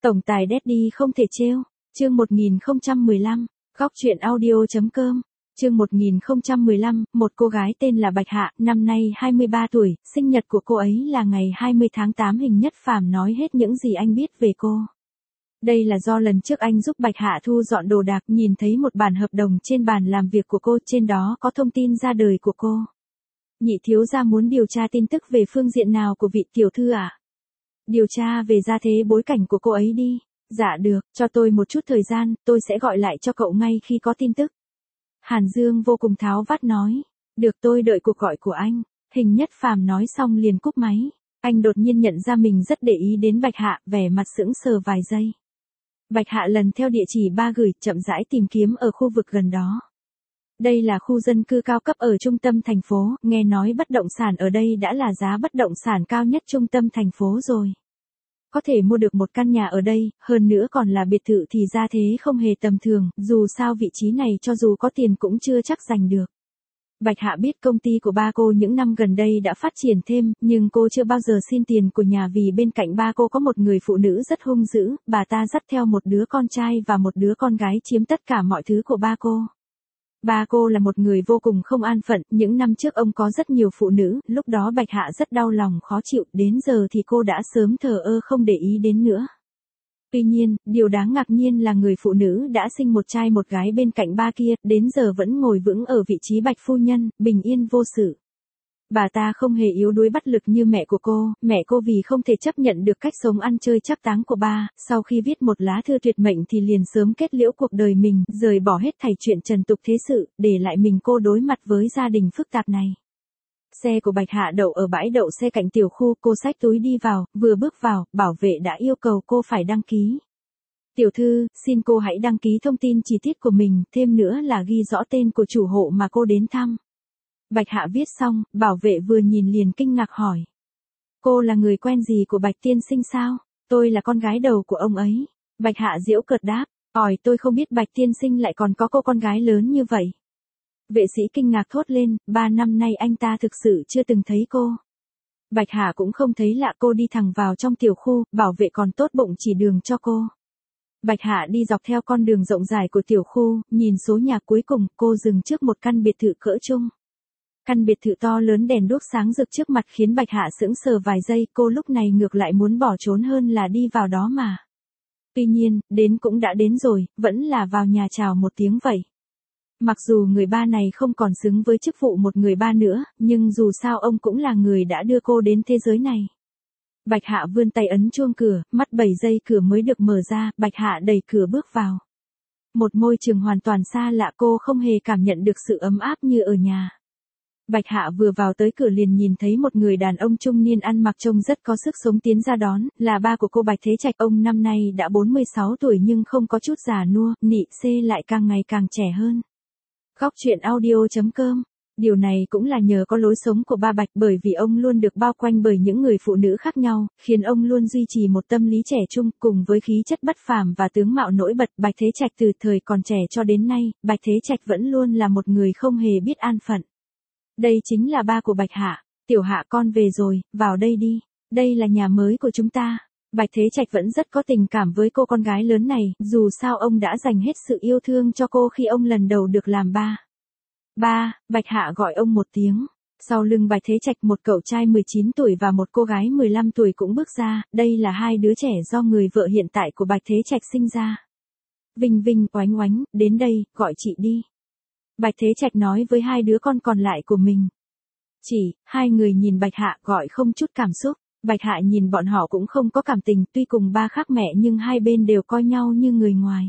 Tổng tài Daddy không thể trêu. Chương 1015, góc truyện audio.com. Chương 1015, một cô gái tên là Bạch Hạ, năm nay 23 tuổi, sinh nhật của cô ấy là ngày 20 tháng 8. Hình Nhất Phàm nói hết những gì anh biết về cô. Đây là do lần trước anh giúp Bạch Hạ thu dọn đồ đạc, nhìn thấy một bản hợp đồng trên bàn làm việc của cô, trên đó có thông tin ra đời của cô. Nhị thiếu gia muốn điều tra tin tức về phương diện nào của vị tiểu thư ạ? Điều tra về gia thế bối cảnh của cô ấy đi. Dạ được, cho tôi một chút thời gian, tôi sẽ gọi lại cho cậu ngay khi có tin tức. Hàn Dương vô cùng tháo vát nói. Được, tôi đợi cuộc gọi của anh. Hình Nhất Phàm nói xong liền cúp máy. Anh đột nhiên nhận ra mình rất để ý đến Bạch Hạ, vẻ mặt sững sờ vài giây. Bạch Hạ lần theo địa chỉ ba gửi, chậm rãi tìm kiếm ở khu vực gần đó. Đây là khu dân cư cao cấp ở trung tâm thành phố, nghe nói bất động sản ở đây đã là giá bất động sản cao nhất trung tâm thành phố rồi. Có thể mua được một căn nhà ở đây, hơn nữa còn là biệt thự thì ra thế không hề tầm thường, dù sao vị trí này cho dù có tiền cũng chưa chắc giành được. Bạch Hạ biết công ty của ba cô những năm gần đây đã phát triển thêm, nhưng cô chưa bao giờ xin tiền của nhà vì bên cạnh ba cô có một người phụ nữ rất hung dữ, bà ta dắt theo một đứa con trai và một đứa con gái chiếm tất cả mọi thứ của ba cô. Ba cô là một người vô cùng không an phận, những năm trước ông có rất nhiều phụ nữ, lúc đó Bạch Hạ rất đau lòng khó chịu, đến giờ thì cô đã sớm thờ ơ không để ý đến nữa. Tuy nhiên, điều đáng ngạc nhiên là người phụ nữ đã sinh một trai một gái bên cạnh ba kia, đến giờ vẫn ngồi vững ở vị trí Bạch phu nhân, bình yên vô sự. Bà ta không hề yếu đuối bất lực như mẹ cô vì không thể chấp nhận được cách sống ăn chơi trác táng của ba, sau khi viết một lá thư tuyệt mệnh thì liền sớm kết liễu cuộc đời mình, rời bỏ hết thảy chuyện trần tục thế sự, để lại mình cô đối mặt với gia đình phức tạp này. Xe của Bạch Hạ đậu ở bãi đậu xe cạnh tiểu khu, cô xách túi đi vào, vừa bước vào, bảo vệ đã yêu cầu cô phải đăng ký. Tiểu thư, xin cô hãy đăng ký thông tin chi tiết của mình, thêm nữa là ghi rõ tên của chủ hộ mà cô đến thăm. Bạch Hạ viết xong, bảo vệ vừa nhìn liền kinh ngạc hỏi. Cô là người quen gì của Bạch tiên sinh sao? Tôi là con gái đầu của ông ấy. Bạch Hạ giễu cợt đáp, tôi không biết Bạch tiên sinh lại còn có cô con gái lớn như vậy. Vệ sĩ kinh ngạc thốt lên, 3 năm nay anh ta thực sự chưa từng thấy cô. Bạch Hạ cũng không thấy lạ, cô đi thẳng vào trong tiểu khu, bảo vệ còn tốt bụng chỉ đường cho cô. Bạch Hạ đi dọc theo con đường rộng dài của tiểu khu, nhìn số nhà cuối cùng, cô dừng trước một căn biệt thự cỡ trung. Căn biệt thự to lớn đèn đuốc sáng rực trước mặt khiến Bạch Hạ sững sờ vài giây, cô lúc này ngược lại muốn bỏ trốn hơn là đi vào đó mà. Tuy nhiên, đến cũng đã đến rồi, vẫn là vào nhà chào một tiếng vậy. Mặc dù người ba này không còn xứng với chức vụ một người ba nữa, nhưng dù sao ông cũng là người đã đưa cô đến thế giới này. Bạch Hạ vươn tay ấn chuông cửa, mất 7 giây cửa mới được mở ra, Bạch Hạ đẩy cửa bước vào. Một môi trường hoàn toàn xa lạ, cô không hề cảm nhận được sự ấm áp như ở nhà. Bạch Hạ vừa vào tới cửa liền nhìn thấy một người đàn ông trung niên ăn mặc trông rất có sức sống tiến ra đón, là ba của cô Bạch Thế Trạch. Ông năm nay đã 46 tuổi nhưng không có chút già nua, nị xê lại càng ngày càng trẻ hơn. Góc truyện audio.com. Điều này cũng là nhờ có lối sống của ba Bạch, bởi vì ông luôn được bao quanh bởi những người phụ nữ khác nhau, khiến ông luôn duy trì một tâm lý trẻ trung, cùng với khí chất bất phàm và tướng mạo nổi bật. Bạch Thế Trạch từ thời còn trẻ cho đến nay, Bạch Thế Trạch vẫn luôn là một người không hề biết an phận. Đây chính là ba của Bạch Hạ. Tiểu Hạ con về rồi, vào đây đi. Đây là nhà mới của chúng ta. Bạch Thế Trạch vẫn rất có tình cảm với cô con gái lớn này, dù sao ông đã dành hết sự yêu thương cho cô khi ông lần đầu được làm ba. Ba, Bạch Hạ gọi ông một tiếng. Sau lưng Bạch Thế Trạch một cậu trai 19 tuổi và một cô gái 15 tuổi cũng bước ra, đây là hai đứa trẻ do người vợ hiện tại của Bạch Thế Trạch sinh ra. Vinh Vinh, Oánh Oánh, đến đây, gọi chị đi. Bạch Thế Trạch nói với hai đứa con còn lại của mình. Hai người nhìn Bạch Hạ gọi không chút cảm xúc. Bạch Hạ nhìn bọn họ cũng không có cảm tình, tuy cùng ba khác mẹ nhưng hai bên đều coi nhau như người ngoài.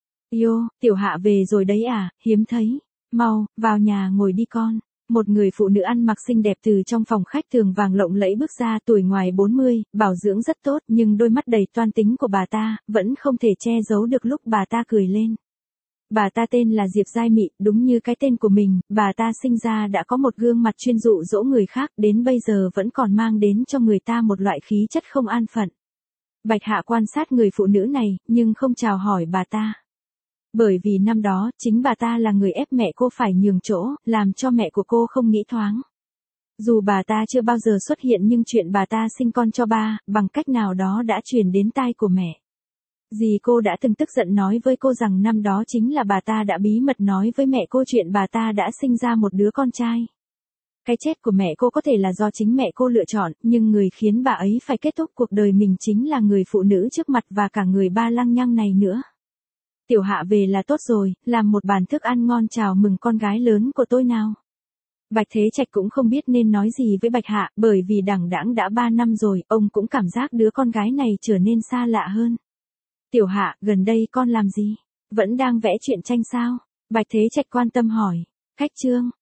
Tiểu Hạ về rồi đấy à, hiếm thấy. Mau, vào nhà ngồi đi con. Một người phụ nữ ăn mặc xinh đẹp từ trong phòng khách tường vàng lộng lẫy bước ra, tuổi ngoài 40, bảo dưỡng rất tốt, nhưng đôi mắt đầy toan tính của bà ta, vẫn không thể che giấu được lúc bà ta cười lên. Bà ta tên là Diệp Giai Mị, đúng như cái tên của mình, bà ta sinh ra đã có một gương mặt chuyên dụ dỗ người khác, đến bây giờ vẫn còn mang đến cho người ta một loại khí chất không an phận. Bạch Hạ quan sát người phụ nữ này, nhưng không chào hỏi bà ta. Bởi vì năm đó, chính bà ta là người ép mẹ cô phải nhường chỗ, làm cho mẹ của cô không nghĩ thoáng. Dù bà ta chưa bao giờ xuất hiện nhưng chuyện bà ta sinh con cho ba, bằng cách nào đó đã truyền đến tai của mẹ. Dì cô đã từng tức giận nói với cô rằng năm đó chính là bà ta đã bí mật nói với mẹ cô chuyện bà ta đã sinh ra một đứa con trai. Cái chết của mẹ cô có thể là do chính mẹ cô lựa chọn, nhưng người khiến bà ấy phải kết thúc cuộc đời mình chính là người phụ nữ trước mặt và cả người ba lăng nhăng này nữa. Tiểu Hạ về là tốt rồi, làm một bàn thức ăn ngon chào mừng con gái lớn của tôi nào. Bạch Thế Trạch cũng không biết nên nói gì với Bạch Hạ, bởi vì đằng đẵng đã 3 năm rồi, ông cũng cảm giác đứa con gái này trở nên xa lạ hơn. Tiểu Hạ, gần đây con làm gì? Vẫn đang vẽ truyện tranh sao? Bạch Thế Trạch quan tâm hỏi. Khách Trương,